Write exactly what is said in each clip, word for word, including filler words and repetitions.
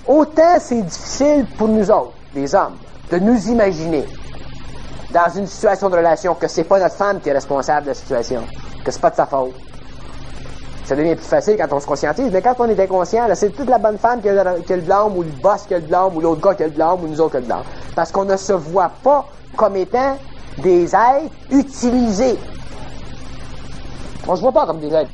autant c'est difficile pour nous autres, les hommes, de nous imaginer dans une situation de relation que c'est pas notre femme qui est responsable de la situation, que c'est pas de sa faute. Ça devient plus facile quand on se conscientise, mais quand on est inconscient, là, c'est toute la bonne femme qui a, le, qui a le blâme, ou le boss qui a le blâme, ou l'autre gars qui a le blâme, ou nous autres qui a le blâme. Parce qu'on ne se voit pas comme étant des êtres utilisés. On se voit pas comme des êtres.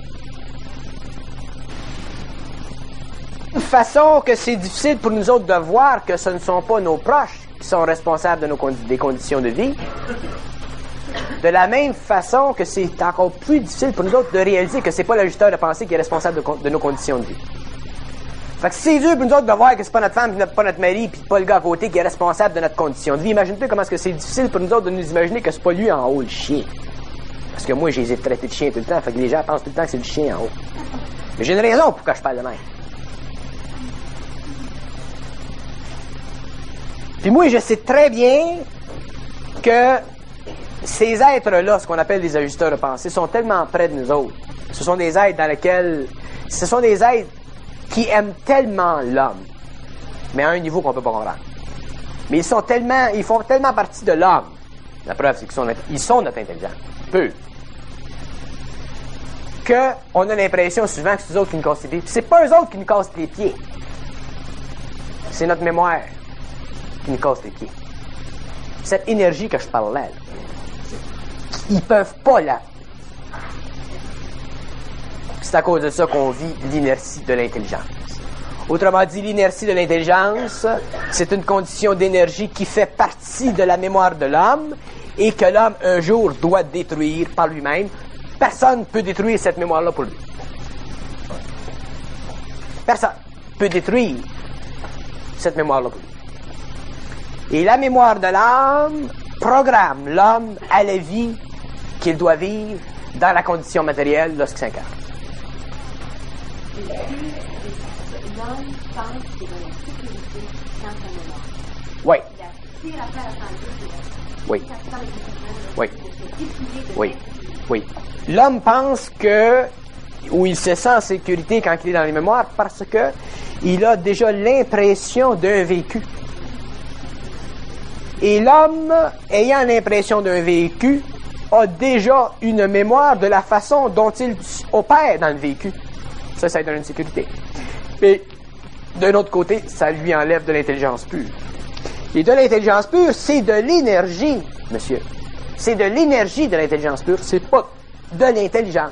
Une façon que c'est difficile pour nous autres de voir que ce ne sont pas nos proches qui sont responsables de nos condi- des conditions de vie. De la même façon que c'est encore plus difficile pour nous autres de réaliser que c'est pas l'ajusteur de pensée qui est responsable de, de nos conditions de vie. Fait que c'est dur pour nous autres de voir que c'est pas notre femme, puis pas notre mari, puis pas le gars à côté qui est responsable de notre condition de vie. Imagine-toi comment est-ce que c'est difficile pour nous autres de nous imaginer que c'est pas lui en haut, le chien. Parce que moi, je les ai traités de chien tout le temps, fait que les gens pensent tout le temps que c'est le chien en haut. Mais j'ai une raison pour que je parle de même. Puis moi, je sais très bien que ces êtres-là, ce qu'on appelle des ajusteurs de pensée, sont tellement près de nous autres. Ce sont des êtres dans lesquels... Ce sont des êtres qui aiment tellement l'homme, mais à un niveau qu'on ne peut pas comprendre. Mais ils sont tellement... Ils font tellement partie de l'homme. La preuve, c'est qu'ils sont, notre, ils sont notre intelligence. Peu. Qu'on a l'impression souvent que c'est eux autres qui nous cassent les pieds. Puis c'est pas eux autres qui nous cassent les pieds. C'est notre mémoire qui nous casse les pieds. Cette énergie que je parlais, là, ils peuvent pas là. C'est à cause de ça qu'on vit l'inertie de l'intelligence. Autrement dit, l'inertie de l'intelligence, c'est une condition d'énergie qui fait partie de la mémoire de l'homme et que l'homme, un jour, doit détruire par lui-même. Personne ne peut détruire cette mémoire-là pour lui. Personne ne peut détruire cette mémoire-là pour lui. Et la mémoire de l'âme programme l'homme à la vie qu'il doit vivre dans la condition matérielle lorsqu'il s'incarne. L'homme pense qu'il est dans la sécurité dans sa mémoire. Oui. Il a pire affaire à faire. Oui. Oui. Oui. Oui. L'homme pense que, ou il se sent en sécurité quand il est dans les mémoires parce que il a déjà l'impression d'un vécu. Et l'homme, ayant l'impression d'un vécu, a déjà une mémoire de la façon dont il opère dans le vécu. Ça, ça donne une sécurité. Mais, d'un autre côté, ça lui enlève de l'intelligence pure. Et de l'intelligence pure, c'est de l'énergie, monsieur. C'est de l'énergie de l'intelligence pure, c'est pas de l'intelligence.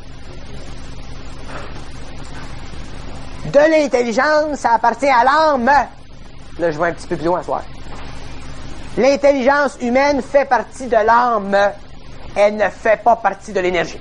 De l'intelligence, ça appartient à l'âme. Là, je vais un petit peu plus loin ce soir. L'intelligence humaine fait partie de l'âme. Elle ne fait pas partie de l'énergie.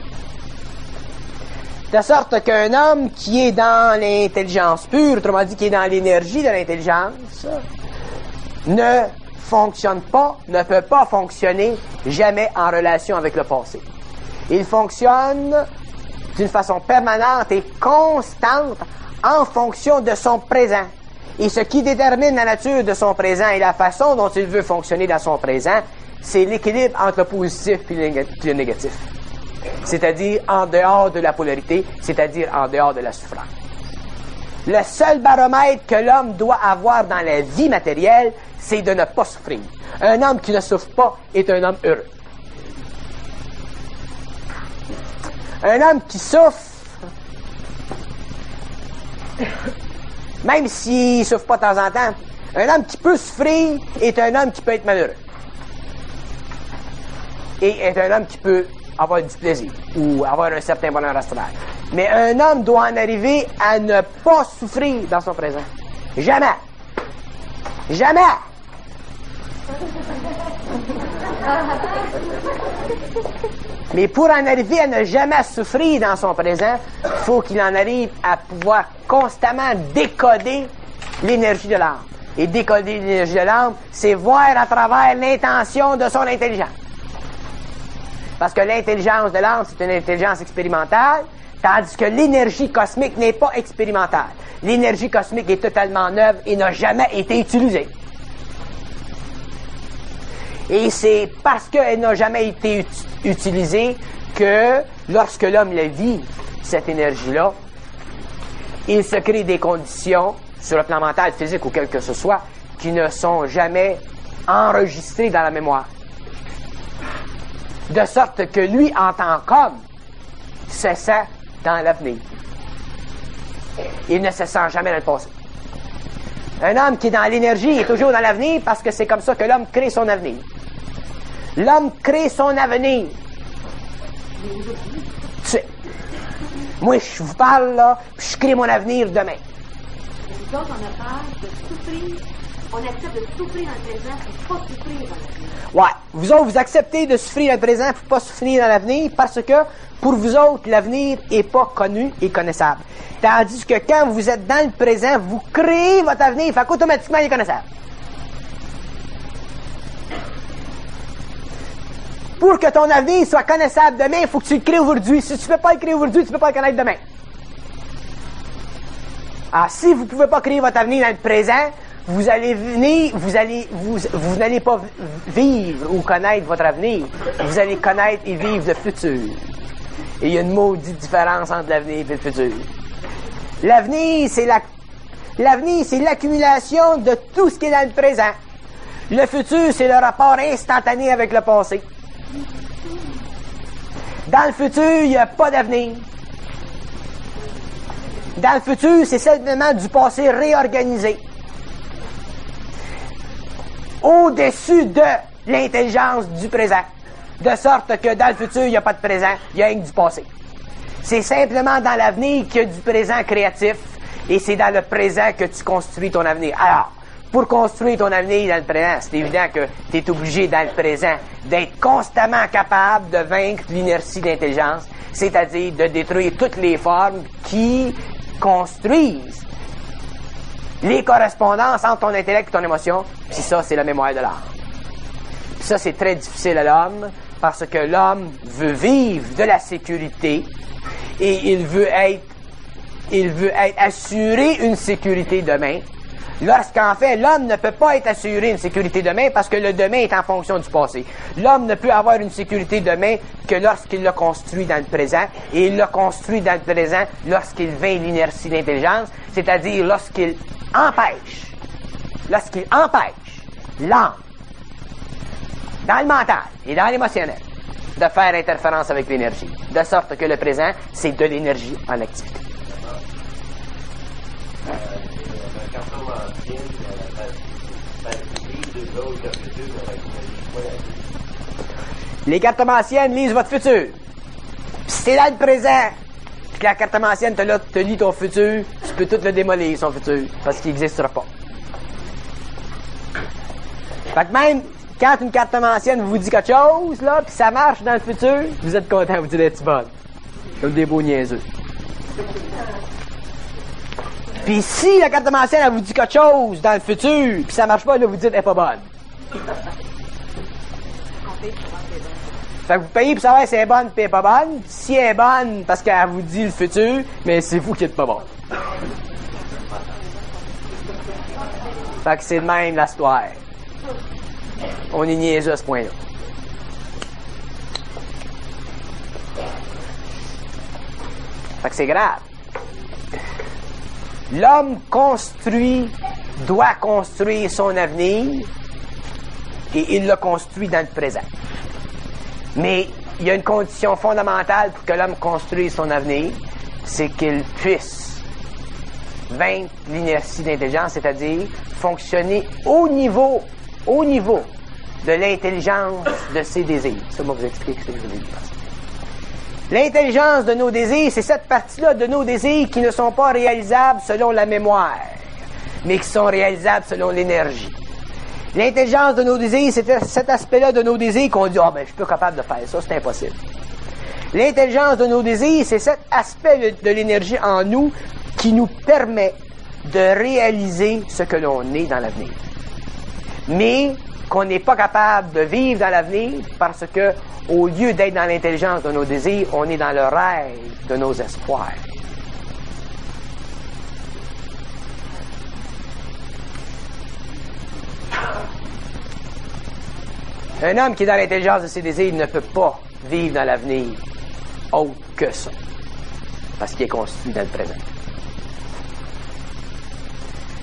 De sorte qu'un homme qui est dans l'intelligence pure, autrement dit qui est dans l'énergie de l'intelligence, ne fonctionne pas, ne peut pas fonctionner jamais en relation avec le passé. Il fonctionne d'une façon permanente et constante en fonction de son présent. Et ce qui détermine la nature de son présent et la façon dont il veut fonctionner dans son présent, c'est l'équilibre entre le positif et le négatif. C'est-à-dire en dehors de la polarité, c'est-à-dire en dehors de la souffrance. Le seul baromètre que l'homme doit avoir dans la vie matérielle, c'est de ne pas souffrir. Un homme qui ne souffre pas est un homme heureux. Un homme qui souffre, même s'il ne souffre pas de temps en temps, un homme qui peut souffrir est un homme qui peut être malheureux. Et est un homme qui peut avoir du plaisir ou avoir un certain bonheur astral. Mais un homme doit en arriver à ne pas souffrir dans son présent. Jamais. Jamais. Mais pour en arriver à ne jamais souffrir dans son présent, il faut qu'il en arrive à pouvoir constamment décoder l'énergie de l'âme. Et décoder l'énergie de l'âme, c'est voir à travers l'intention de son intelligence. Parce que l'intelligence de l'âme, c'est une intelligence expérimentale, tandis que l'énergie cosmique n'est pas expérimentale. L'énergie cosmique est totalement neuve et n'a jamais été utilisée. Et c'est parce qu'elle n'a jamais été ut- utilisée que lorsque l'homme la vit, cette énergie-là, il se crée des conditions sur le plan mental, physique ou quel que ce soit, qui ne sont jamais enregistrés dans la mémoire. De sorte que lui, en tant qu'homme, se sent dans l'avenir. Il ne se sent jamais dans le passé. Un homme qui est dans l'énergie est toujours dans l'avenir parce que c'est comme ça que l'homme crée son avenir. L'homme crée son avenir. Tu sais, moi, je vous parle, là, puis je crée mon avenir demain. Nous autres, on a peur de souffrir. On accepte de souffrir dans le présent et pas souffrir dans l'avenir. Ouais. Vous autres, vous acceptez de souffrir dans le présent pour pas souffrir dans l'avenir parce que, pour vous autres, l'avenir est pas connu et connaissable. Tandis que quand vous êtes dans le présent, vous créez votre avenir, fait qu'automatiquement, il est connaissable. Pour que ton avenir soit connaissable demain, il faut que tu le crées aujourd'hui. Si tu ne peux pas le créer aujourd'hui, tu ne peux pas le connaître demain. Alors, si vous ne pouvez pas créer votre avenir dans le présent, vous allez venir, vous allez, vous, vous n'allez pas vivre ou connaître votre avenir. Vous allez connaître et vivre le futur. Et il y a une maudite différence entre l'avenir et le futur. L'avenir, c'est la, l'avenir, c'est l'accumulation de tout ce qui est dans le présent. Le futur, c'est le rapport instantané avec le passé. Dans le futur, il n'y a pas d'avenir. Dans le futur, c'est simplement du passé réorganisé. Au-dessus de l'intelligence du présent. De sorte que dans le futur, il n'y a pas de présent, il y a rien que du passé. C'est simplement dans l'avenir qu'il y a du présent créatif, et c'est dans le présent que tu construis ton avenir. Alors, pour construire ton avenir dans le présent, c'est évident que tu es obligé dans le présent d'être constamment capable de vaincre l'inertie d'intelligence, c'est-à-dire de détruire toutes les formes qui construisent les correspondances entre ton intellect et ton émotion, puis ça, c'est la mémoire de l'âme. Puis ça, c'est très difficile à l'homme, parce que l'homme veut vivre de la sécurité et il veut être, il veut être assuré une sécurité demain, lorsqu'en fait, l'homme ne peut pas être assuré une sécurité demain parce que le demain est en fonction du passé. L'homme ne peut avoir une sécurité demain que lorsqu'il l'a construit dans le présent, et il l'a construit dans le présent lorsqu'il vainc l'inertie d'intelligence, c'est-à-dire lorsqu'il empêche, lorsqu'il empêche l'âme, dans le mental et dans l'émotionnel, de faire interférence avec l'énergie, de sorte que le présent, c'est de l'énergie en activité. Les cartomanciennes lisent votre futur. Puis si t'es dans le présent, puis que la cartomancienne te, te lit ton futur, tu peux tout le démolir, son futur, parce qu'il n'existera pas. Fait que même quand une cartomancienne vous dit quelque chose, là, puis ça marche dans le futur, vous êtes content, vous dites, es-tu bonne? Comme des beaux niaiseux. Puis si la cartomancienne, elle vous dit quelque chose dans le futur, puis ça marche pas, là, vous dites, elle est pas bonne. Fait que vous payez pour savoir si elle est bonne, puis elle est pas bonne. Si elle est bonne, parce qu'elle vous dit le futur, mais c'est vous qui êtes pas bon. Fait que c'est de même l'histoire. On est niaiseux à ce point-là. Fait que c'est grave. L'homme construit, doit construire son avenir, et il le construit dans le présent. Mais il y a une condition fondamentale pour que l'homme construise son avenir, c'est qu'il puisse vaincre l'inertie d'intelligence, c'est-à-dire fonctionner au niveau, au niveau de l'intelligence de ses désirs. Ça va vous expliquer ce que je veux dire. L'intelligence de nos désirs, c'est cette partie-là de nos désirs qui ne sont pas réalisables selon la mémoire, mais qui sont réalisables selon l'énergie. L'intelligence de nos désirs, c'est cet aspect-là de nos désirs qu'on dit « Ah, oh, ben, je suis pas capable de faire ça, c'est impossible. » L'intelligence de nos désirs, c'est cet aspect de, de l'énergie en nous qui nous permet de réaliser ce que l'on est dans l'avenir. Mais qu'on n'est pas capable de vivre dans l'avenir parce que, au lieu d'être dans l'intelligence de nos désirs, on est dans le rêve de nos espoirs. Un homme qui est dans l'intelligence de ses désirs ne peut pas vivre dans l'avenir autre que ça, parce qu'il est construit dans le présent.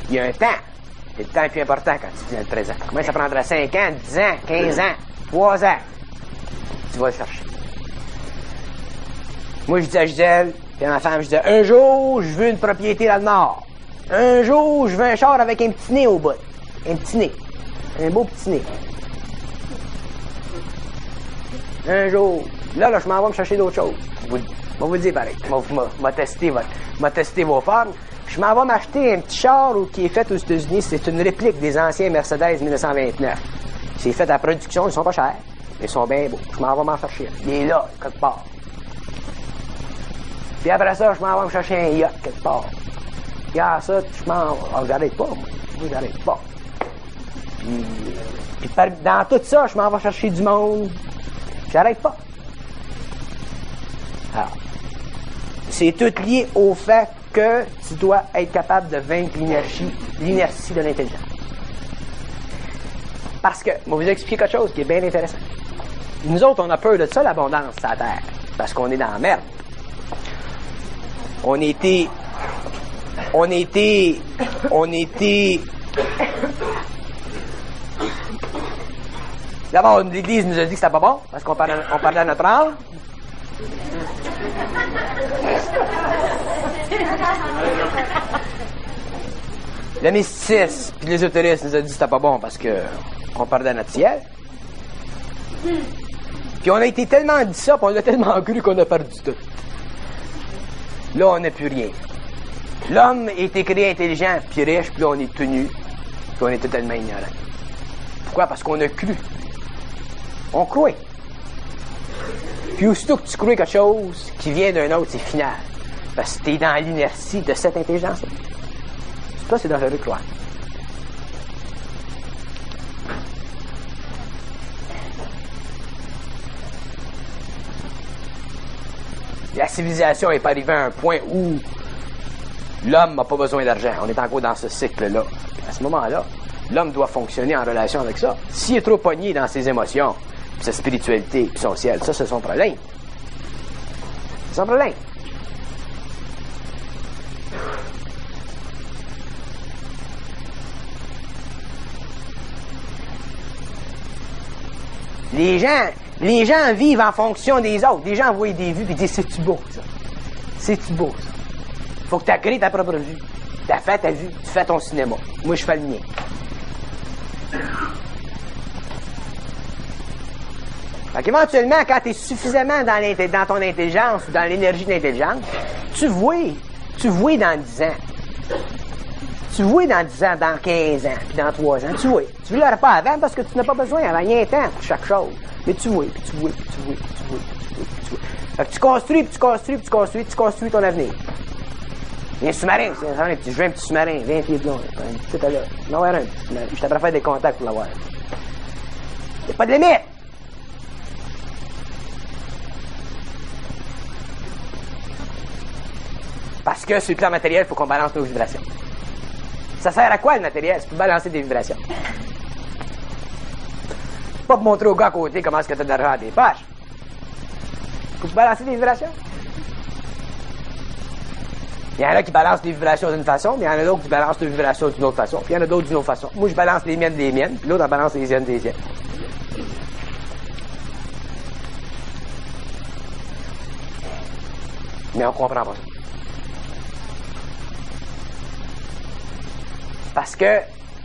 Il y a un temps. Et le temps est plus important quand tu vis dans le présent. Moi, ça prendra cinq ans, dix ans, quinze ans, trois ans. Tu vas le chercher. Moi, je dis à Gisèle, puis à ma femme, je dis, un jour, je veux une propriété dans le Nord. Un jour, je veux un char avec un petit nez au bout. Un petit nez. Un beau petit nez. Un jour. Là, là, je m'en vais me chercher d'autres choses. Je vais vous le dire pareil. Je vais tester, tester vos formes. Je m'en vais m'acheter un petit char qui est fait aux États-Unis. C'est une réplique des anciens Mercedes dix-neuf cent vingt-neuf. C'est fait à la production. Ils sont pas chers. Mais ils sont bien beaux. Je m'en vais m'en chercher. Il est là, quelque part. Puis après ça, je m'en vais me chercher un yacht, quelque part. Puis après ça, je m'en vais. Ah, j'arrête pas, moi. Moi, j'arrête pas. Puis, puis par, dans tout ça, je m'en vais chercher du monde. J'arrête pas. Alors, c'est tout lié au fait que tu dois être capable de vaincre l'inertie, l'inertie de l'intelligence. Parce que, je vais vous expliquer quelque chose qui est bien intéressant. Nous autres, on a peur de ça, l'abondance sur la Terre. Parce qu'on est dans la merde. On était... On était... On était... D'abord, l'Église nous a dit que c'était pas bon, parce qu'on parlait, on parlait à notre âme. Le mysticisme puis l'ésotérisme nous a dit que c'était pas bon, parce que on parlait à notre ciel. Puis on a été tellement dit ça, puis on l'a tellement cru qu'on a perdu tout. Là, on n'a plus rien. L'homme a été créé intelligent puis riche, puis là, on est tenu, puis on est totalement ignorant. Pourquoi? Parce qu'on a cru. On croit. Puis aussitôt que tu crois quelque chose qui vient d'un autre, c'est final. Parce que tu es dans l'inertie de cette intelligence-là. Ça, c'est dangereux de croire. La civilisation n'est pas arrivée à un point où l'homme n'a pas besoin d'argent. On est encore dans ce cycle-là. À ce moment-là, l'homme doit fonctionner en relation avec ça. S'il est trop pogné dans ses émotions, puis sa spiritualité, puis son ciel, ça, c'est son problème. C'est son problème. Les gens, les gens vivent en fonction des autres. Les gens voient des vues et disent, c'est-tu beau, ça? C'est-tu beau, ça? Faut que tu crées ta propre vue. Tu as fait ta vue, tu fais ton cinéma. Moi, je fais le mien. Fait qu'éventuellement, quand tu es suffisamment dans, dans ton intelligence ou dans l'énergie de l'intelligence, tu vois, tu vois dans dix ans. Tu vois dans dix ans, dans quinze ans, puis dans trois ans, tu vois. Tu ne l'auras pas avant parce que tu n'as pas besoin, avant, il y a un temps pour chaque chose. Mais tu vois, puis tu vois, puis tu vois, puis tu vois, puis tu vois, puis tu vois. Fait que tu construis, puis tu construis, puis tu construis, puis tu construis ton avenir. Il y a un sous-marin, c'est un petit, je veux un petit sous-marin, vingt pieds de long, un petit là. Non, un petit sous-marin. Je t'apprends à faire des contacts pour l'avoir. Il n'y a pas de limite. Parce que sur le plan matériel, il faut qu'on balance nos vibrations. Ça sert à quoi le matériel? C'est pour balancer des vibrations. Pas pour montrer au gars à côté comment est-ce que tu as de l'argent dans tes poches. Faut balancer des vibrations. Il y en a qui balancent des vibrations d'une façon, mais il y en a d'autres qui balancent des vibrations d'une autre façon, puis il y en a d'autres d'une autre façon. Moi, je balance les miennes des miennes, puis l'autre, en balance les siennes des siennes. Mais on comprend pas ça. Parce que,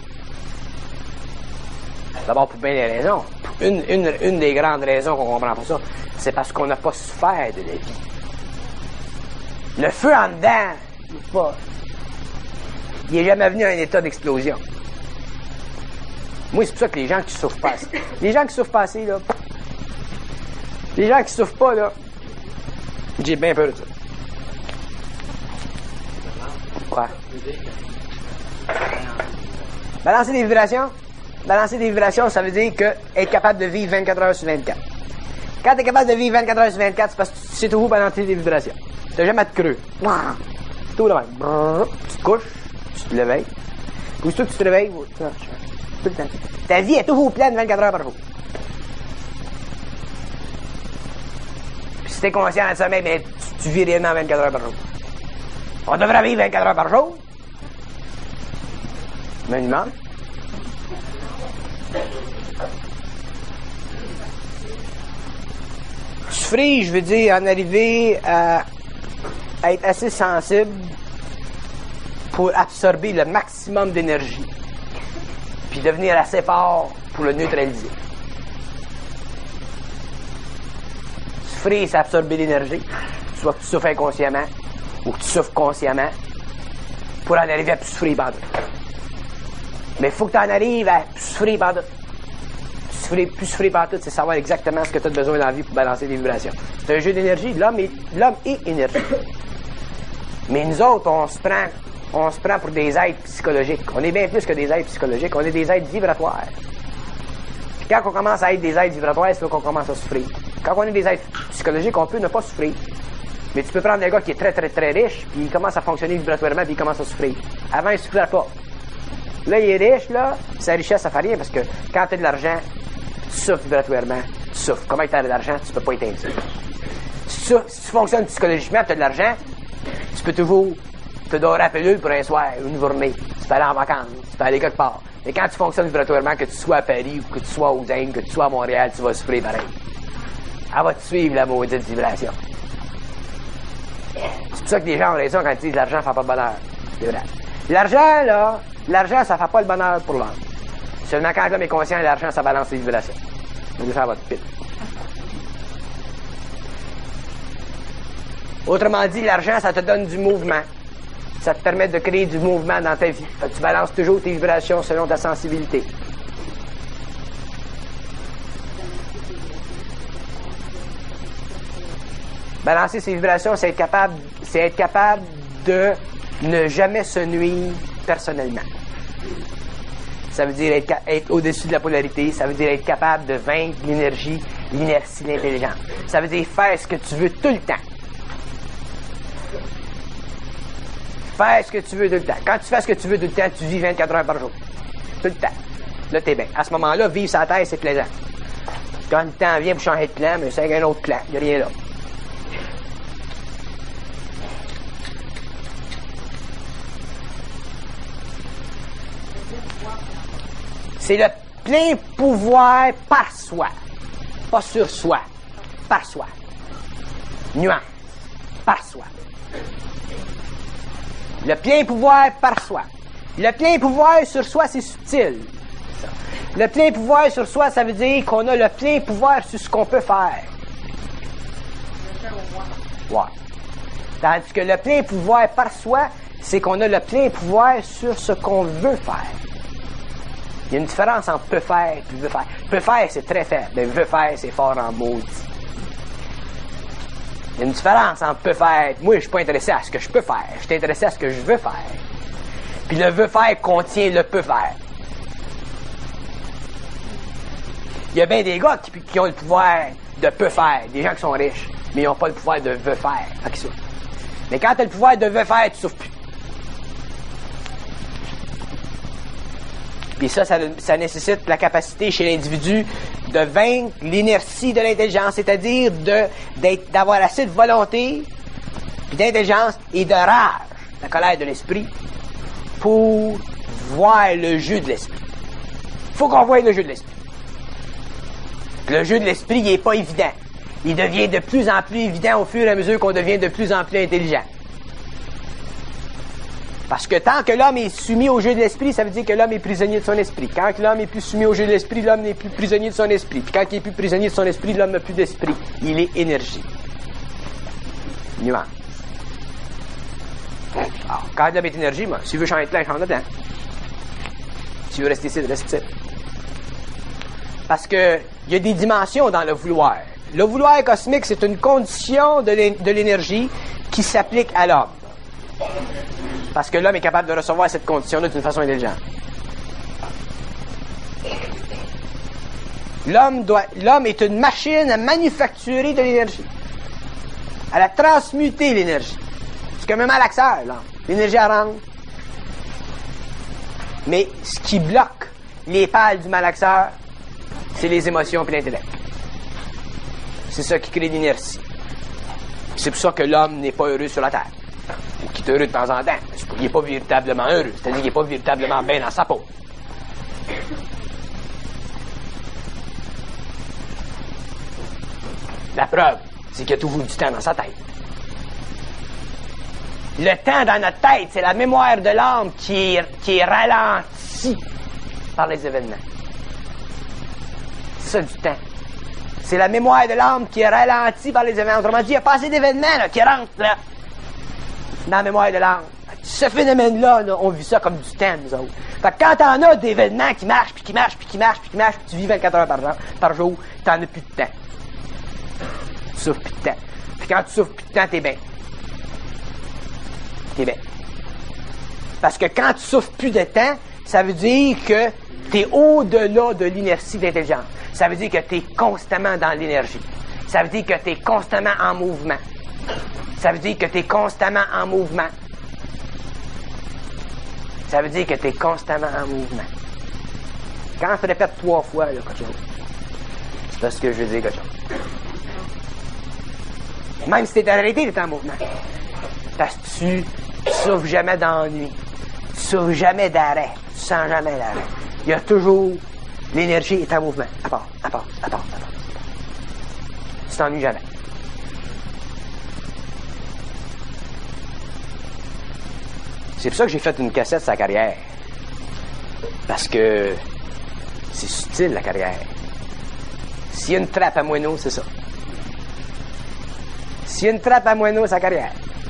d'abord pour bien des raisons, une, une, une des grandes raisons qu'on comprend pas ça, c'est parce qu'on n'a pas souffert de la vie. Le feu en dedans, il n'est pas, il est jamais venu à un état d'explosion. Moi, c'est pour ça que les gens qui souffrent pas assez, les gens qui souffrent pas assez, là, les gens qui souffrent pas, là, j'ai bien peur de ça. Quoi? Balancer des vibrations, balancer des vibrations, ça veut dire que être capable de vivre vingt-quatre heures sur vingt-quatre. Quand tu es capable de vivre vingt-quatre heures sur vingt-quatre, c'est parce que tu sais toujours balancer des vibrations. Tu n'as jamais à te creux. C'est tout le même. Tu te couches, tu te réveilles. Puis aussitôt que tu te réveilles, tout le temps. Ta vie est toujours pleine vingt-quatre heures par jour. Puis si tu es conscient de ça, mais tu, tu vis réellement vingt-quatre heures par jour. On devrait vivre vingt-quatre heures par jour. Mais il demande. Souffrir, je veux dire, en arriver à, à être assez sensible pour absorber le maximum d'énergie, puis devenir assez fort pour le neutraliser. Souffrir, c'est absorber l'énergie, soit que tu souffres inconsciemment ou que tu souffres consciemment, pour en arriver à plus souffrir pendant. Mais il faut que tu en arrives à plus souffrir pendant. Plus, plus souffrir par tout, c'est savoir exactement ce que tu as besoin dans la vie pour balancer tes vibrations. C'est un jeu d'énergie. L'homme est, l'homme est énergie. Mais nous autres, on se prend, on se prend pour des êtres psychologiques. On est bien plus que des êtres psychologiques. On est des êtres vibratoires. Puis quand on commence à être des êtres vibratoires, c'est là qu'on commence à souffrir. Quand on est des êtres psychologiques, on peut ne pas souffrir. Mais tu peux prendre un gars qui est très, très, très riche, puis il commence à fonctionner vibratoirement, puis il commence à souffrir. Avant, il ne souffrait pas. Là, il est riche, là, sa richesse, ça fait rien, parce que quand tu as de l'argent, tu souffres vibratoirement, tu souffres. Comment tu as de l'argent, tu peux pas éteindre ça. Si tu, si tu fonctionnes psychologiquement, tu as de l'argent, tu peux toujours te dorer à pilule pour un soir, une journée. Tu peux aller en vacances, tu peux aller quelque part. Mais quand tu fonctionnes vibratoirement, que tu sois à Paris, ou que tu sois aux Indes, que tu sois à Montréal, tu vas souffrir pareil. Elle va te suivre, la maudite vibration. C'est pour ça que les gens ont raison quand ils disent l'argent ne fait pas le bonheur. C'est vrai. L'argent, là, l'argent, ça ne fait pas le bonheur pour l'homme. Seulement quand l'homme est conscient, l'argent, ça balance les vibrations. Donc ça va te pite. Autrement dit, l'argent, ça te donne du mouvement. Ça te permet de créer du mouvement dans ta vie. Tu balances toujours tes vibrations selon ta sensibilité. Balancer ses vibrations, c'est être capable, c'est être capable de ne jamais se nuire personnellement. Ça veut dire être, être au-dessus de la polarité. Ça veut dire être capable de vaincre l'énergie, l'inertie, l'intelligence. Ça veut dire faire ce que tu veux tout le temps. Faire ce que tu veux tout le temps. Quand tu fais ce que tu veux tout le temps, tu vis vingt-quatre heures par jour. Tout le temps. Là, t'es bien. À ce moment-là, vivre sa terre, c'est plaisant. Quand le temps vient pour changer de plan, mais c'est un autre plan. Il n'y a rien là. C'est le plein pouvoir par soi. Pas sur soi. Par soi. Nuance. Par soi. Le plein pouvoir par soi. Le plein pouvoir sur soi, c'est subtil. Le plein pouvoir sur soi, ça veut dire qu'on a le plein pouvoir sur ce qu'on peut faire. Ouais. Tandis que le plein pouvoir par soi, c'est qu'on a le plein pouvoir sur ce qu'on veut faire. Il y a une différence entre peut faire et veut faire. Peut faire, c'est très faible. Mais veut faire, c'est fort en maudit. Il y a une différence entre peut faire. Moi, je suis pas intéressé à ce que je peux faire. Je suis intéressé à ce que je veux faire. Puis le veut faire contient le peut faire. Il y a bien des gars qui, qui ont le pouvoir de peut faire. Des gens qui sont riches, mais ils n'ont pas le pouvoir de veut faire. Okay, mais quand tu as le pouvoir de veut faire, tu souffres plus. Puis ça, ça, ça nécessite la capacité chez l'individu de vaincre l'inertie de l'intelligence, c'est-à-dire de, d'être, d'avoir assez de volonté, puis d'intelligence et de rage, la colère de l'esprit, pour voir le jeu de l'esprit. Il faut qu'on voie le jeu de l'esprit. Le jeu de l'esprit, il n'est pas évident. Il devient de plus en plus évident au fur et à mesure qu'on devient de plus en plus intelligent. Parce que tant que l'homme est soumis au jeu de l'esprit, ça veut dire que l'homme est prisonnier de son esprit. Quand l'homme est plus soumis au jeu de l'esprit, l'homme n'est plus prisonnier de son esprit. Puis quand il est plus prisonnier de son esprit, l'homme n'a plus d'esprit. Il est énergie. Nuance. Alors, quand l'homme est énergie, moi, s'il veut changer de plan, il change de plan. S'il veut rester ici, il reste ici. Parce que il y a des dimensions dans le vouloir. Le vouloir cosmique, c'est une condition de l'énergie qui s'applique à l'homme. Parce que l'homme est capable de recevoir cette condition-là d'une façon intelligente. L'homme doit, l'homme est une machine à manufacturer de l'énergie. Elle a transmuté l'énergie. C'est comme un malaxeur, là. L'énergie à rendre. Mais ce qui bloque les pales du malaxeur, c'est les émotions et l'intellect. C'est ça qui crée l'inertie. C'est pour ça que l'homme n'est pas heureux sur la terre. ou qui est heureux de temps en temps. C'est qu'il n'est pas véritablement heureux, c'est-à-dire qu'il n'est pas véritablement bien dans sa peau. La preuve, c'est qu'il y a toujours du temps dans sa tête. Le temps dans notre tête, c'est la mémoire de l'âme qui est, qui est ralentie par les événements. C'est ça du temps. C'est la mémoire de l'âme qui est ralentie par les événements. Autrement dit, il n'y a pas assez d'événements là, qui rentrent là, dans la mémoire de l'âme. Ce phénomène-là, là, on vit ça comme du temps, nous autres. Fait que quand t'en as d'événements qui marchent, puis qui marchent, puis qui marchent, puis qui marchent, puis tu vis vingt-quatre heures par jour, par jour, t'en as plus de temps. Tu souffres plus de temps. Puis quand tu souffres plus de temps, t'es bien. T'es bien. Parce que quand tu souffres plus de temps, ça veut dire que t'es au-delà de l'inertie de l'intelligence. Ça veut dire que t'es constamment dans l'énergie. Ça veut dire que t'es constamment en mouvement. Ça veut dire que t'es constamment en mouvement. Ça veut dire que t'es constamment en mouvement. Quand tu répètes trois fois, là, quelque chose, c'est parce que je veux dire quelque chose. Même si t'es arrêté, t'es en mouvement. Parce que tu ne souffres jamais d'ennui. Tu souffres jamais d'arrêt. Tu sens jamais d'arrêt. Il y a toujours... L'énergie est en mouvement. À part, à part, à part, à part. Tu t'ennuies jamais. C'est pour ça que j'ai fait une cassette sur la carrière. Parce que c'est subtil, la carrière. S'il y a une trappe à moineaux, c'est ça. S'il y a une trappe à moineaux, c'est la carrière.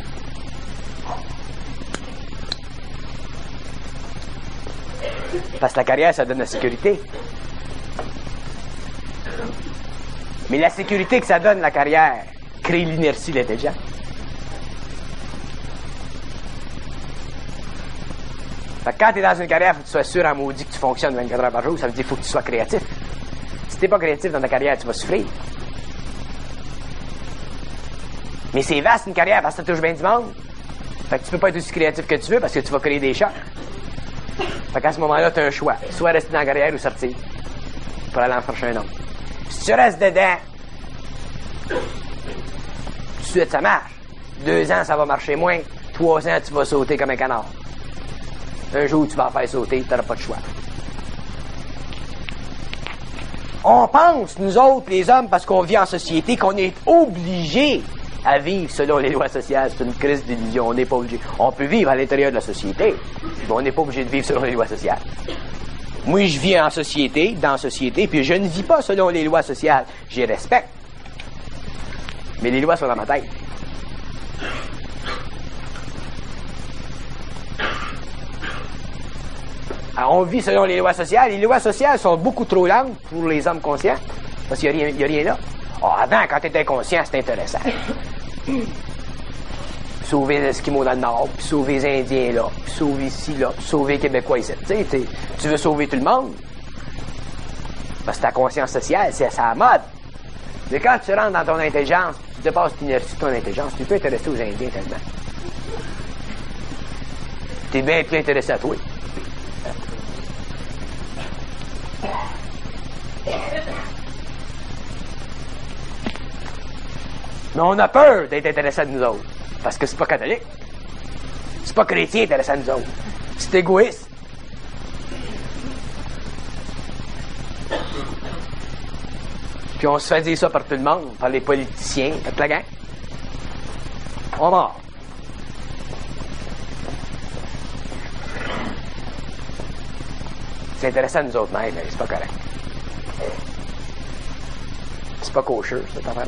Parce que la carrière, ça donne la sécurité. Mais la sécurité que ça donne, la carrière, crée l'inertie de l'intelligence. Fait que quand tu es dans une carrière, il faut que tu sois sûr en maudit que tu fonctionnes vingt-quatre heures par jour. Ça veut dire qu'il faut que tu sois créatif. Si tu n'es pas créatif dans ta carrière, tu vas souffrir. Mais c'est vaste une carrière parce que ça touche bien du monde. Fait que tu peux pas être aussi créatif que tu veux parce que tu vas créer des chocs. Fait qu'à ce moment-là, tu as un choix. Soit rester dans la carrière ou sortir. Pour aller en chercher un autre. Si tu restes dedans, tout de suite, ça marche. Deux ans, ça va marcher moins. Trois ans, tu vas sauter comme un canard. Un jour, tu vas en faire sauter, tu n'auras pas de choix. On pense, nous autres, les hommes, parce qu'on vit en société, qu'on est obligés à vivre selon les lois sociales. C'est une crise d'illusion. On n'est pas obligé. On peut vivre à l'intérieur de la société, mais on n'est pas obligé de vivre selon les lois sociales. Moi, je vis en société, dans la société, puis je ne vis pas selon les lois sociales. Je les respecte. Mais les lois sont dans ma tête. Alors, on vit selon les lois sociales. Les lois sociales sont beaucoup trop lentes pour les hommes conscients, parce qu'il n'y a, a rien là. Oh, avant, quand tu étais conscient, c'était intéressant. Sauver les Esquimaux dans le Nord, puis sauver les Indiens là, puis sauver ici, là, puis sauver les Québécois ici. Tu sais, tu veux sauver tout le monde. Parce que ta conscience sociale, c'est ça la mode. Mais quand tu rentres dans ton intelligence, tu dépasses l'inertie de ton intelligence, tu peux intéresser aux Indiens tellement. Tu es bien plus intéressé à toi. Mais on a peur d'être intéressé à nous autres. Parce que c'est pas catholique. C'est pas chrétien intéressé à nous autres. C'est égoïste. Puis on se fait dire ça par tout le monde, par les politiciens, par toute la gang. On mord. C'est intéressant à nous autres même, mais c'est pas correct. C'est pas kosher, cette affaire-là.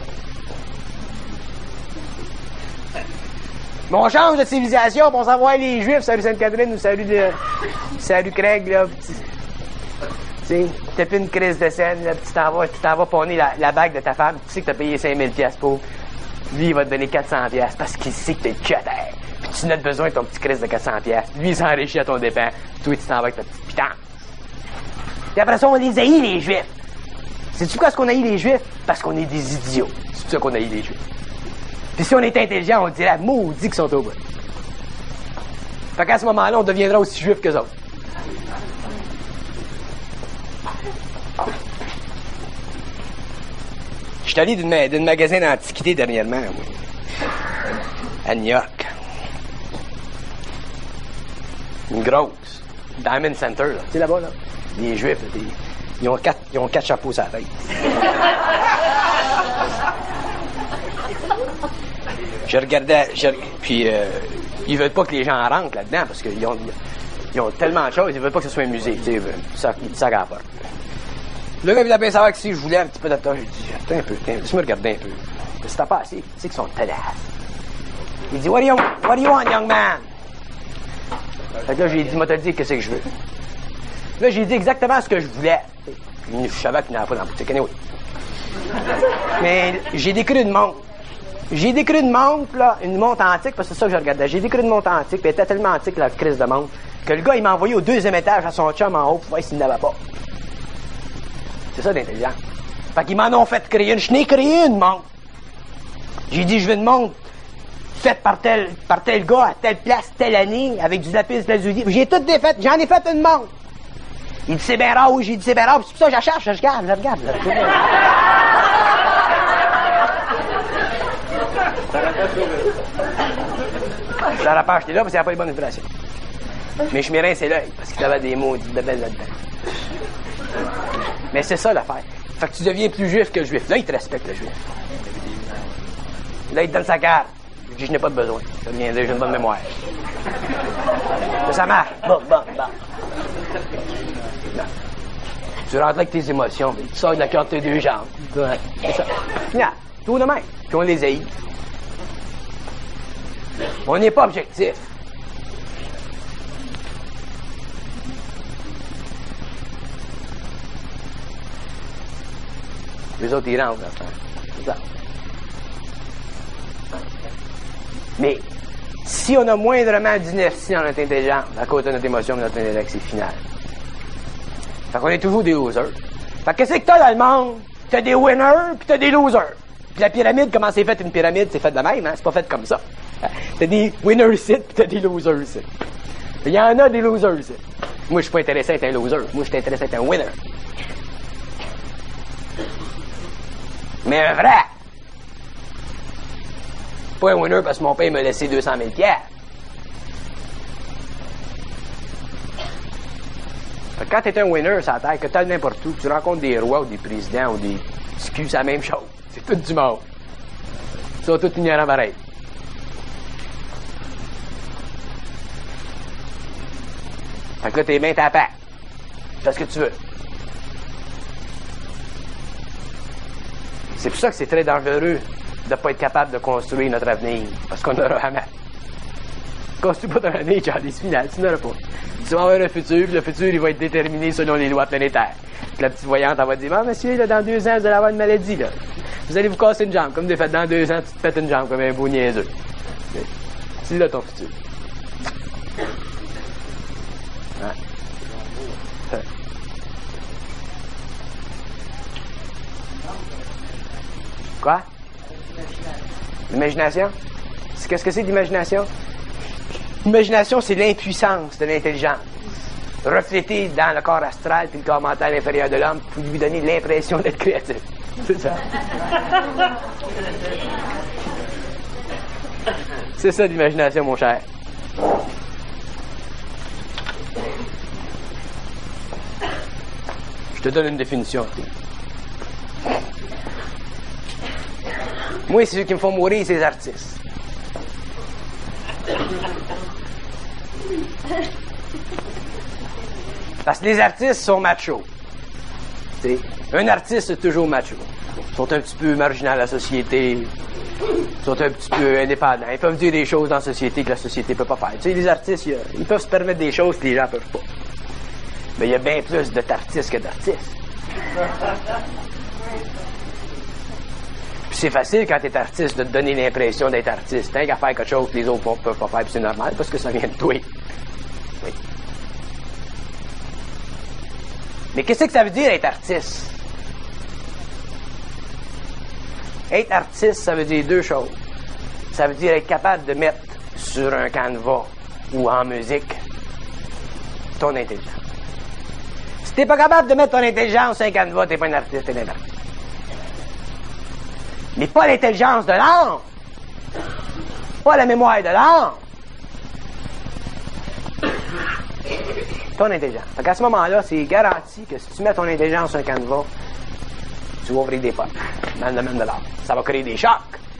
Mais on change de civilisation, puis on s'en va les Juifs, salut Sainte-Catherine ou salut de, salut Craig, là. Tu sais, t'as plus une crise de scène, là, tu t'en vas, tu t'en vas pogner la, la bague de ta femme, tu sais que t'as payé cinq mille piastres pour. Lui, il va te donner quatre cents piastres parce qu'il sait que t'es le cutter. Puis tu n'as besoin de ton petit crise de quatre cents piastres. Lui, il s'enrichit à ton dépens. Toi, tu t'en vas avec ta petite pitance. Puis après ça, on les haït, les Juifs. Sais-tu pourquoi est-ce qu'on haït les Juifs? Parce qu'on est des idiots. C'est pour ça qu'on haït les Juifs. Puis si on est intelligent, on dirait maudit qu'ils sont au bout. Fait qu'à ce moment-là, on deviendra aussi juif qu'eux autres. Je suis allé d'une, d'une magasin d'antiquité dernièrement, moi, à New York. Une grosse. Diamond Center, là. Tu sais, là-bas, là. Les Juifs, là, des, ils, ont quatre, ils ont quatre chapeaux sur la tête. Je regardais, je, puis euh, ils veulent pas que les gens rentrent là-dedans parce qu'ils ont, ils ont tellement de choses, ils veulent pas que ce soit un musée, tu sais, ça, ça rapporte. Le gars, il a bien savoir que si je voulais un petit peu de temps, j'ai dit, attends un peu, laisse-moi regarder un peu. Si t'as pas assez, tu sais qu'ils sont tenaces. Il dit, what do you, what do you want, young man? Fait que là, j'ai dit, moi, t'as dit, qu'est-ce que je veux? Là, j'ai dit exactement ce que je voulais. Je savais qu'il n'y en avait pas dans la boutique, anyway. Mais j'ai décrit une montre. J'ai décrit une montre, là, une montre antique, parce que c'est ça que je regardais. J'ai décrit une montre antique, puis elle était tellement antique, la crise de montre, que le gars, il m'a envoyé au deuxième étage à son chum en haut pour voir s'il n'avait pas. C'est ça l'intelligence. Fait qu'ils m'en ont fait créer une. Je n'ai créé une montre. J'ai dit, je veux une montre faite par tel, par tel gars, à telle place, telle année, avec du lapis lazuli. J'ai tout défait. J'en ai fait une montre. Il dit, c'est bien rare. Oui, j'ai dit, c'est bien rare. C'est pour ça que je la cherche. Je regarde, je regarde. Là. Ça n'aurait pas acheté là parce qu'il n'y a pas les bonnes vibrations. Mais je m'y rinçais l'œil parce qu'il y avait des mots de belles là-dedans. Mais c'est ça l'affaire. Fait que tu deviens plus juif que juif. Là, il te respecte, le juif. Là, il te donne sa carte. Je dis, je n'ai pas de besoin. Ça vient dire, j'ai une bonne mémoire. Mais ça marche. Bon, bon, bon. Non. Tu rentres avec tes émotions, mais tu sors de la carte de tes deux jambes. Ouais. C'est ça. Non, tout de même. Puis on les haït. On n'est pas objectif. Les autres, ils rentrent. C'est ça. Mais si on a moindrement d'inertie dans notre intelligence, à cause de notre émotion, notre intellect, c'est final. Fait qu'on est toujours des losers. Fait que qu'est-ce que t'as dans le monde? T'as des winners, puis t'as des losers. Puis la pyramide, comment c'est fait une pyramide? C'est fait de la même, hein? C'est pas fait comme ça. T'as des winners ici, puis t'as des losers ici. Il y en a des losers ici. Moi, je suis pas intéressé à être un loser. Moi, je suis intéressé à être un winner. Mais un vrai. Pas un winner parce que mon père m'a laissé deux cent mille piastres. Quand t'es un winner, ça terre, que t'as n'importe où, tu rencontres des rois ou des présidents ou des culs, c'est la même chose. C'est tout du monde. Ils sont tous ignorants pareil. Fait que là, tes mains t'appellent. Fais ce que tu veux. C'est pour ça que c'est très dangereux de ne pas être capable de construire notre avenir, parce qu'on n'aura jamais. Construis pas ton avenir, tu as des finales, tu n'auras pas. Tu vas avoir un futur, puis le futur, il va être déterminé selon les lois planétaires. Puis la petite voyante, elle va dire, ah, monsieur, là, dans deux ans, vous allez avoir une maladie, là. Vous allez vous casser une jambe, comme des fait dans deux ans, tu te pètes une jambe comme un beau niaiseux. C'est là ton futur. Ouais. Quoi? L'imagination? Qu'est-ce que c'est l'imagination? L'imagination, c'est l'impuissance de l'intelligence, reflétée dans le corps astral puis le corps mental inférieur de l'homme pour lui donner l'impression d'être créatif. C'est ça. C'est ça l'imagination, mon cher. Je te donne une définition. Moi, c'est ceux qui me font mourir, c'est les artistes. Parce que les artistes sont machos. T'sais, un artiste, c'est toujours macho. Ils sont un petit peu marginaux à la société. Ils sont un petit peu indépendants. Ils peuvent dire des choses dans la société que la société ne peut pas faire. T'sais, les artistes, ils peuvent se permettre des choses que les gens ne peuvent pas. Mais il y a bien plus d'artistes que d'artistes. Puis c'est facile quand tu es artiste de te donner l'impression d'être artiste. T'as qu'à faire quelque chose que les autres ne peuvent pas faire, puis c'est normal parce que ça vient de toi. Oui. Mais qu'est-ce que ça veut dire être artiste? Être artiste, ça veut dire deux choses. Ça veut dire être capable de mettre sur un canevas ou en musique ton intelligence. Si t'es pas capable de mettre ton intelligence sur un canevas, t'es pas un artiste, t'es un artiste. Mais pas l'intelligence de l'âme. Pas la mémoire de l'âme. Ton intelligence. Fait qu'à ce moment-là, c'est garanti que si tu mets ton intelligence sur un canevas, tu vas ouvrir des portes dans le domaine de l'art. Ça va créer des chocs.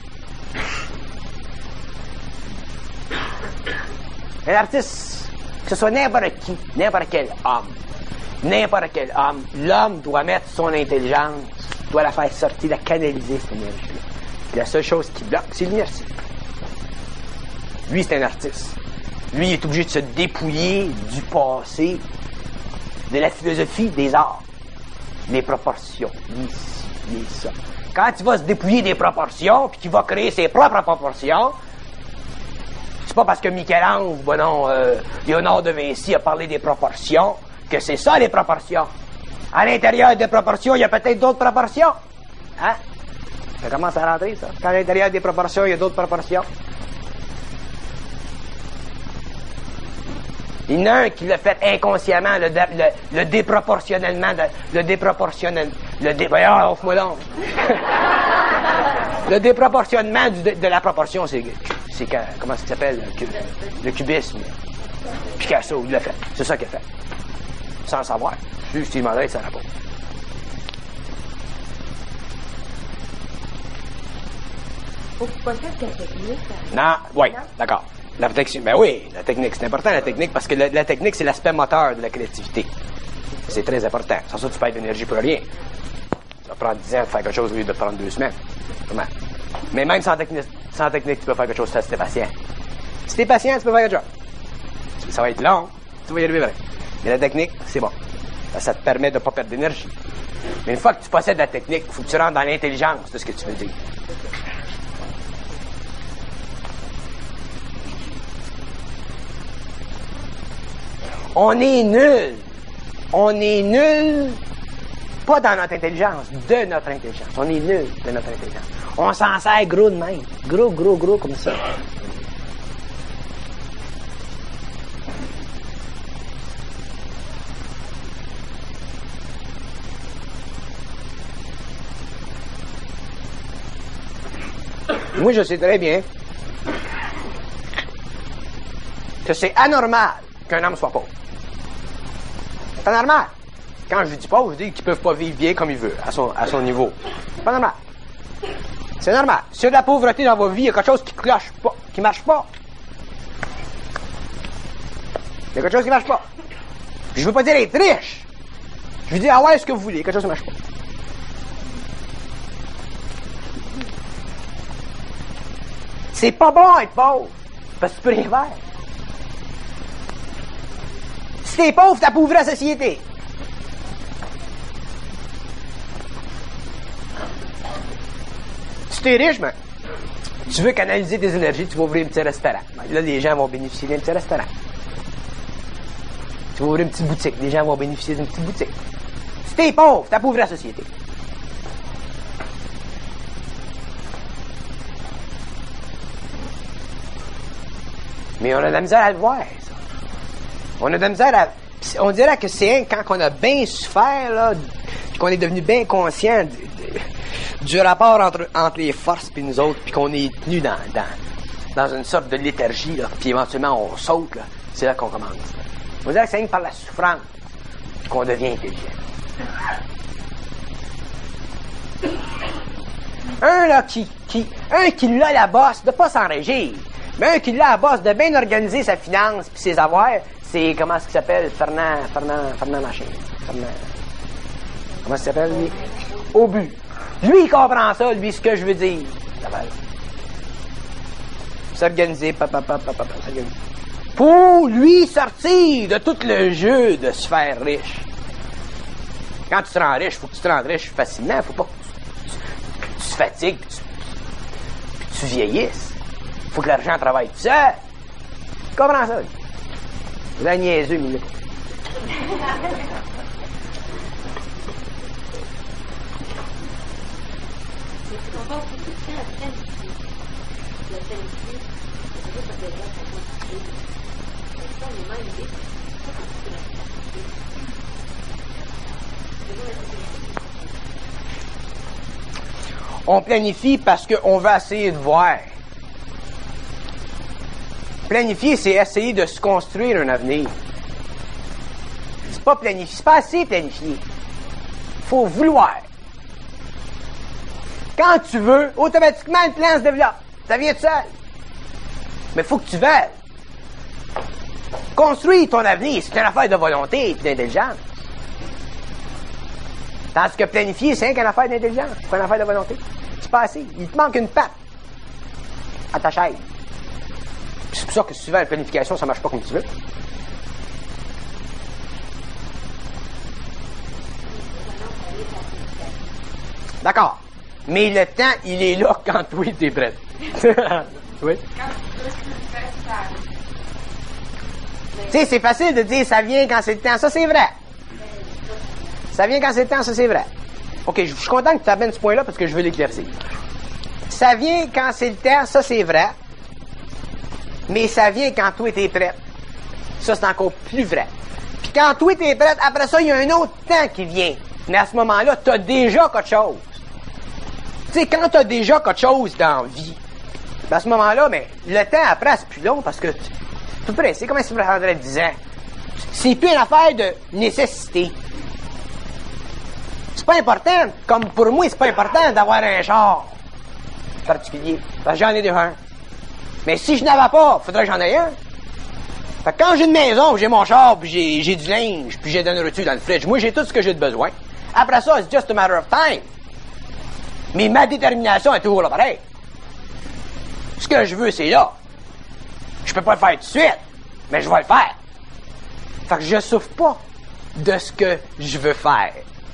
Un artiste, que ce soit n'importe qui, n'importe quel homme, n'importe quel homme, l'homme doit mettre son intelligence, doit la faire sortir, la canaliser, cette énergie-là. Puis la seule chose qui bloque, c'est l'inertie. Lui, c'est un artiste. Lui, il est obligé de se dépouiller du passé, de la philosophie des arts. Les proportions, ici, les ça. Quand il va se dépouiller des proportions, puis qu'il va créer ses propres proportions, c'est pas parce que Michel-Ange, bon non, euh, Léonard de Vinci a parlé des proportions, que c'est ça les proportions. À l'intérieur des proportions, il y a peut-être d'autres proportions. Hein? Ça commence à rentrer, ça. Quand à l'intérieur des proportions, il y a d'autres proportions. Il y en a un qui l'a fait inconsciemment, le, le, le déproportionnellement, de, le déproportionnel, le dé... Voyons, offre-moi donc. Le déproportionnement du, de, de la proportion, c'est, c'est quand, comment ça s'appelle, le, le cubisme. Picasso, il l'a fait. C'est ça qu'il a fait. Sans le savoir. Juste, il m'en ça n'a pas. Faut pas faire que la technique. Non, oui, d'accord. La technique, ben oui, la technique, c'est important la technique parce que la, la technique, c'est l'aspect moteur de la créativité. C'est très important. Sans ça, tu perds d'énergie pour rien. Ça va prendre dix ans de faire quelque chose au lieu de prendre deux semaines. Comment? Mais même sans technique, sans technique, tu peux faire quelque chose si t'es patient. Si t'es patient, tu peux faire quelque chose. Ça va être long, tu vas y arriver vrai. Mais la technique, c'est bon. Ça te permet de ne pas perdre d'énergie. Mais une fois que tu possèdes la technique, il faut que tu rentres dans l'intelligence de ce que tu veux dire. On est nul. On est nul, pas dans notre intelligence, de notre intelligence. On est nul de notre intelligence. On s'en sert gros de même. Gros, gros, gros comme ça. Moi, je sais très bien que c'est anormal qu'un homme soit pauvre. C'est anormal. Quand je dis pauvre, je dis qu'ils peuvent pas vivre bien comme ils veulent, à son, à son niveau. C'est pas normal. C'est normal. S'il y a de la pauvreté dans votre vie, il y a quelque chose qui cloche pas, qui marche pas. Il y a quelque chose qui marche pas. Puis je veux pas dire être riche. Je veux dire, ah ouais, ce que vous voulez, quelque chose qui marche pas. C'est pas bon être pauvre, parce que tu peux rien faire. Si t'es pauvre, t'appauvris la société. Si t'es riche, ben, tu veux canaliser tes énergies, tu vas ouvrir un petit restaurant. Ben, là, les gens vont bénéficier d'un petit restaurant. Tu vas ouvrir une petite boutique, les gens vont bénéficier d'une petite boutique. Si t'es pauvre, t'appauvris la société. Mais on a de la misère à le voir, ça. On a de la misère à... On dirait que c'est quand on a bien souffert, là, qu'on est devenu bien conscient du, du rapport entre, entre les forces et nous autres, puis qu'on est tenu dans, dans, dans une sorte de léthargie, là, puis éventuellement on saute, là. C'est là qu'on commence. On dirait que c'est par la souffrance qu'on devient intelligent. Un, là, qui, qui, un qui l'a la bosse de pas s'en régir. Mais un qui l'a la bosse de bien organiser sa finance puis ses avoirs, c'est, comment est-ce qu'il s'appelle? Fernand, Fernand, Fernand Machin. Fernand, comment ça s'appelle, lui? Aubu. Lui, il comprend ça, lui, ce que je veux dire. S'organiser, papa, papa, papa, s'organiser. Pour lui sortir de tout le jeu de se faire riche. Quand tu te rends riche, faut que tu te rendes riche facilement. Faut pas que tu, tu, tu te fatigues puis tu, puis tu vieillisses. Faut que l'argent travaille tout seul. Tu comprends ça? C'est la niaiseux, mais il pas. On planifie parce qu'on va essayer de voir. Planifier, c'est essayer de se construire un avenir. C'est pas planifié. C'est pas assez planifié. Faut vouloir. Quand tu veux, automatiquement, le plan se développe. Ça vient tout seul. Mais faut que tu veuilles. Construire ton avenir, c'est une affaire de volonté et d'intelligence. Tandis que planifier, c'est une affaire d'intelligence. C'est pas une affaire de volonté. C'est pas assez. Il te manque une patte à ta chaise. C'est pour ça que souvent, la planification, ça marche pas comme tu veux. D'accord. Mais le temps, il est là quand toi, t'es prêt. Oui. Tu sais, c'est facile de dire ça vient quand c'est le temps. Ça, c'est vrai. Ça vient quand c'est le temps, ça, c'est vrai. OK, je suis content que tu amènes ce point-là parce que je veux l'éclaircir. Ça vient quand c'est le temps, ça, c'est vrai. Mais ça vient quand toi, t'es prêt. Ça, c'est encore plus vrai. Puis quand toi, t'es prêt, après ça, il y a un autre temps qui vient. Mais à ce moment-là, t'as déjà quelque chose. Tu sais, quand t'as déjà quelque chose dans la vie, à ce moment-là, mais le temps après, c'est plus long parce que tu, tout près, c'est comme si tu prendrais dix ans. C'est plus une affaire de nécessité. C'est pas important. Comme pour moi, c'est pas important d'avoir un char particulier. Parce que j'en ai déjà un. Mais si je n'avais pas, faudrait que j'en aie un. Fait que quand j'ai une maison, j'ai mon char, puis j'ai, j'ai du linge, puis j'ai de la nourriture dans le fridge, moi, j'ai tout ce que j'ai de besoin. Après ça, it's just a matter of time. Mais ma détermination est toujours là pareil. Ce que je veux, c'est là. Je peux pas le faire tout de suite, mais je vais le faire. Fait que je souffre pas de ce que je veux faire.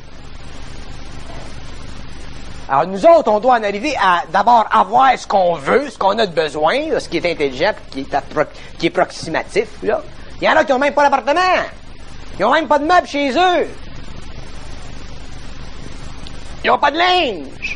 Alors, nous autres, on doit en arriver à d'abord avoir ce qu'on veut, ce qu'on a de besoin, là, ce qui est intelligent, qui est, appro- qui est proximatif, là. Il y en a qui ont même pas d'appartement. Ils ont même pas de meubles chez eux. Ils ont pas de linge.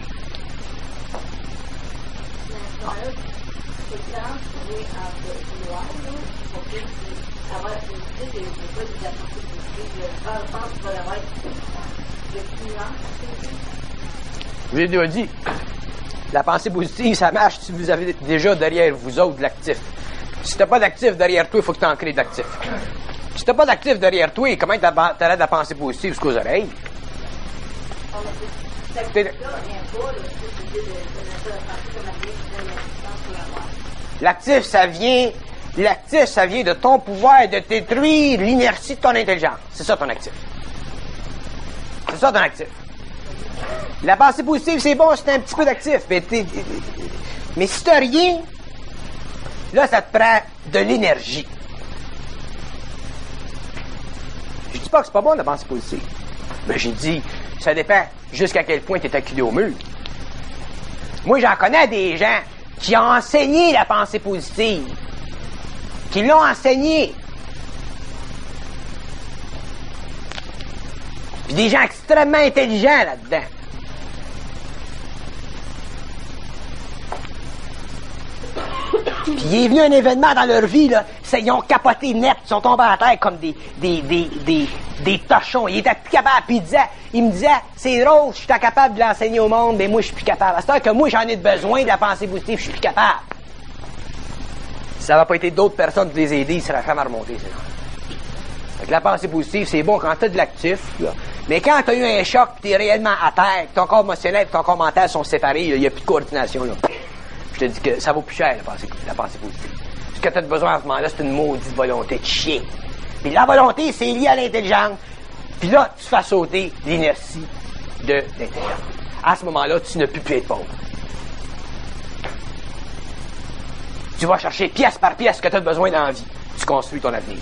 Je l'ai déjà dit, la pensée positive, ça marche si vous avez déjà derrière vous autres de l'actif. Si t'as pas d'actif derrière toi, il faut que tu en crées d'actif. Si t'as pas d'actif derrière toi, comment t'aurais de la pensée positive jusqu'aux oreilles? T'es... L'actif, ça vient, l'actif, ça vient de ton pouvoir de détruire l'inertie de ton intelligence. C'est ça ton actif. C'est ça ton actif. La pensée positive, c'est bon, c'est un petit peu d'actif. Mais, t'es, mais si t'as rien, là, ça te prend de l'énergie. Je dis pas que c'est pas bon, la pensée positive. Mais j'ai dit, ça dépend jusqu'à quel point t'es acculé au mur. Moi, j'en connais des gens qui ont enseigné la pensée positive. Qui l'ont enseigné. Puis des gens extrêmement intelligents là-dedans. Puis il est venu un événement dans leur vie, là, ça, ils ont capoté net, ils sont tombés à terre comme des, des, des, des, des torchons. Ils étaient plus capables, puis il disait, il me disait, c'est drôle, je suis capable de l'enseigner au monde, mais moi je suis plus capable. À ce temps que moi j'en ai besoin de la pensée positive, je suis plus capable. Si ça n'avait pas été d'autres personnes pour les aider, ils seraient jamais remontés, c'est normal. Fait que la pensée positive, c'est bon quand t'as de l'actif, là. Mais quand t'as eu un choc, pis t'es réellement à terre, ton corps émotionnel et ton corps mental sont séparés, il n'y a plus de coordination, là. Je te dis que ça vaut plus cher, la pensée, la pensée positive. Ce que t'as de besoin en ce moment-là, c'est une maudite volonté de chier. Puis la volonté, c'est lié à l'intelligence. Puis là, tu fais sauter l'inertie de l'intelligence. À ce moment-là, tu ne peux plus être pauvre. Tu vas chercher pièce par pièce ce que t'as de besoin dans la vie. Tu construis ton avenir.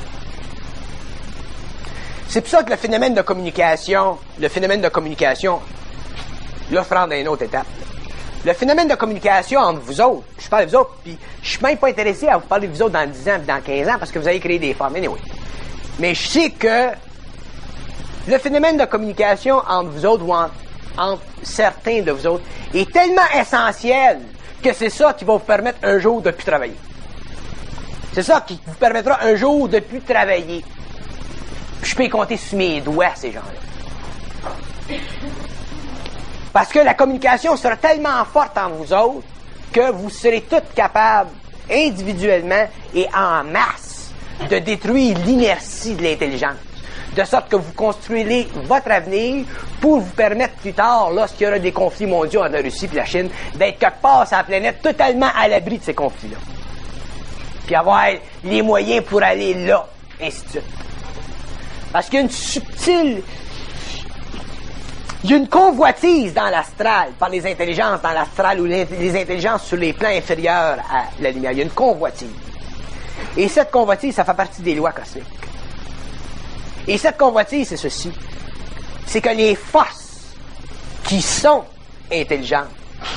C'est pour ça que le phénomène de communication, le phénomène de communication, là, je prends une autre étape. Le phénomène de communication entre vous autres, je parle de vous autres, puis je suis même pas intéressé à vous parler de vous autres dans dix ans, dans quinze ans, parce que vous avez créé des formes, anyway. Mais je sais que le phénomène de communication entre vous autres, ou entre, entre certains de vous autres, est tellement essentiel que c'est ça qui va vous permettre un jour de plus travailler. C'est ça qui vous permettra un jour de plus travailler. Je peux y compter sur mes doigts, ces gens-là. Parce que la communication sera tellement forte en vous autres que vous serez toutes capables, individuellement et en masse, de détruire l'inertie de l'intelligence. de sorte que vous construisez votre avenir pour vous permettre plus tard, lorsqu'il y aura des conflits mondiaux entre la Russie et la Chine, d'être quelque part sur la planète totalement à l'abri de ces conflits-là. Puis avoir les moyens pour aller là, ainsi de suite. Parce qu'il y a une subtile... Il y a une convoitise dans l'astral, par les intelligences dans l'astral ou les, les intelligences sur les plans inférieurs à la lumière. Il y a une convoitise. Et cette convoitise, ça fait partie des lois cosmiques. Et cette convoitise, c'est ceci. C'est que les forces qui sont intelligentes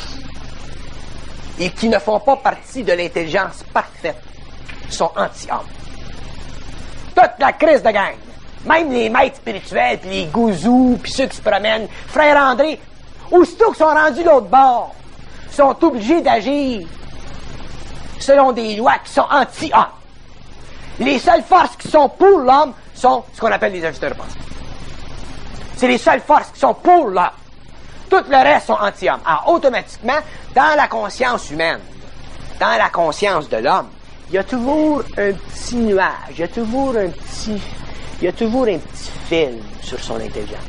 et qui ne font pas partie de l'intelligence parfaite sont anti-hommes. Toute la crise de gang, même les maîtres spirituels, puis les gouzous, puis ceux qui se promènent, frère André, aussitôt qu'ils sont rendus l'autre bord, sont obligés d'agir selon des lois qui sont anti-hommes. Les seules forces qui sont pour l'homme sont ce qu'on appelle les ajusteurs de pensée. C'est les seules forces qui sont pour l'homme. Tout le reste sont anti-hommes. Alors, automatiquement, dans la conscience humaine, dans la conscience de l'homme, il y a toujours un petit nuage, il y a toujours un petit, il y a toujours un petit film sur son intelligence.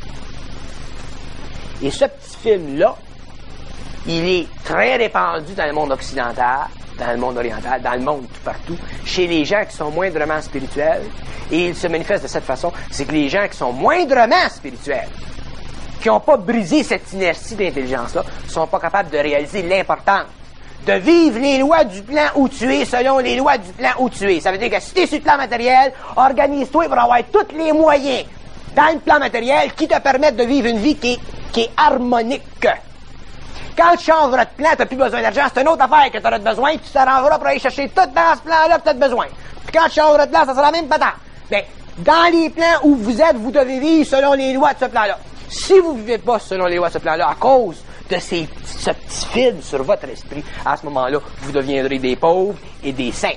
Et ce petit film-là, il est très répandu dans le monde occidental, dans le monde oriental, dans le monde tout partout, chez les gens qui sont moindrement spirituels, et il se manifeste de cette façon, c'est que les gens qui sont moindrement spirituels, qui n'ont pas brisé cette inertie d'intelligence-là, ne sont pas capables de réaliser l'importance de vivre les lois du plan où tu es selon les lois du plan où tu es. Ça veut dire que si tu es sur le plan matériel, organise-toi pour avoir tous les moyens dans le plan matériel qui te permettent de vivre une vie qui est, qui est harmonique. Quand tu changes votre plan, tu n'as plus besoin d'argent, c'est une autre affaire que tu auras besoin, puis tu t'arrangeras pour aller chercher tout dans ce plan-là que tu as besoin. Puis quand tu changes votre plan, ça sera la même patate. Bien, dans les plans où vous êtes, vous devez vivre selon les lois de ce plan-là. Si vous ne vivez pas selon les lois de ce plan-là, à cause de ces, ce petit film sur votre esprit, à ce moment-là, vous deviendrez des pauvres et des saints.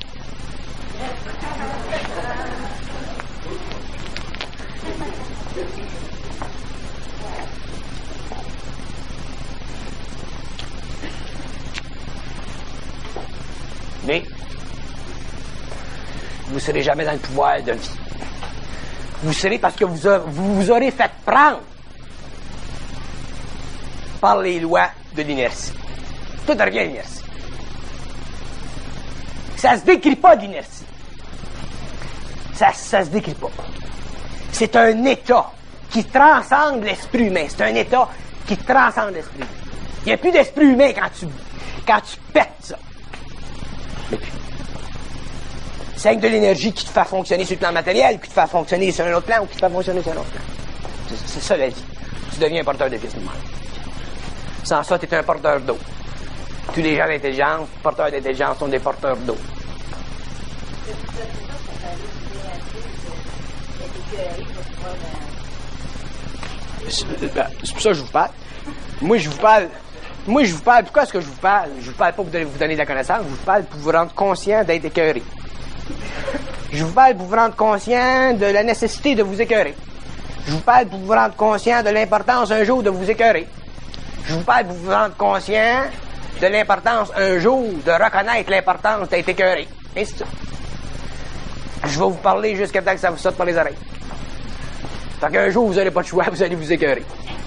Mais vous ne serez jamais dans le pouvoir de vie. Vous serez parce que vous, a, vous vous aurez fait prendre par les lois de l'inertie. Tout revient l'inertie. Ça se décrit pas de l'inertie. Ça, ça se décrit pas. C'est un état qui transcende l'esprit humain. C'est un état qui transcende l'esprit humain. Il n'y a plus d'esprit humain quand tu, quand tu pètes ça. C'est de l'énergie qui te fait fonctionner sur le plan matériel, qui te fait fonctionner sur un autre plan, ou qui te fait fonctionner sur un autre plan. C'est, c'est ça la vie. Tu deviens un porteur de fils de mal. Sans ça, tu es un porteur d'eau. Tous les gens d'intelligence, porteurs d'intelligence, sont des porteurs d'eau. C'est, c'est pour ça que je vous parle. Moi, je vous parle... Moi, je vous parle... Pourquoi est-ce que je vous parle? Je vous parle pas pour vous donner de la connaissance, je vous parle pour vous rendre conscient d'être écœuré. Je vous parle pour vous rendre conscient de la nécessité de vous écœurer. Je vous parle pour vous rendre conscient de l'importance un jour de vous écœurer. Je vous parle pour vous rendre conscient de l'importance un jour de reconnaître l'importance d'être écœuré. Et c'est ça. Je vais vous parler jusqu'à temps que ça vous saute par les oreilles. Tant qu'un jour vous n'aurez pas de choix, vous allez vous écœurer.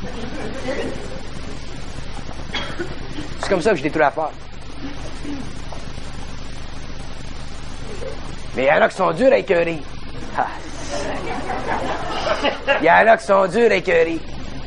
C'est comme ça que je détruis la force. Mais il y en a qui sont durs à écœurer. Ah, il y en a qui sont durs à écœurer.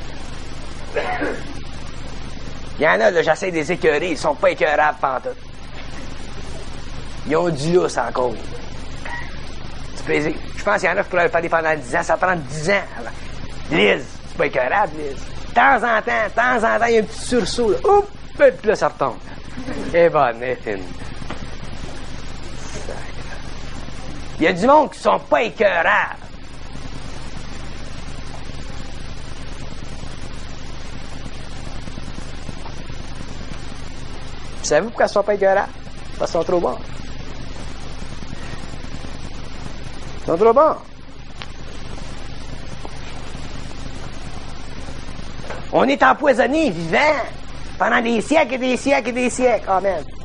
Il y en a, là, j'essaie de les écœurer, ils sont pas écœurables pantoute. Ils ont du lousse encore. C'est plaisir. Je pense qu'il y en a qui pourraient le faire pendant dix ans, ça prend dix ans. Liz, c'est pas écœurable, Liz. De temps en temps, de temps en temps, il y a un petit sursaut, là. Oups! Puis là, ça retombe. Eh bonne, elle est fine. Il y a du monde qui sont pas écœurables. Savez-vous pourquoi ils sont pas écœurables? Parce qu'ils sont trop bons. Ils sont trop bons. On est empoisonné, vivant, pendant des siècles et des siècles et des siècles. Amen.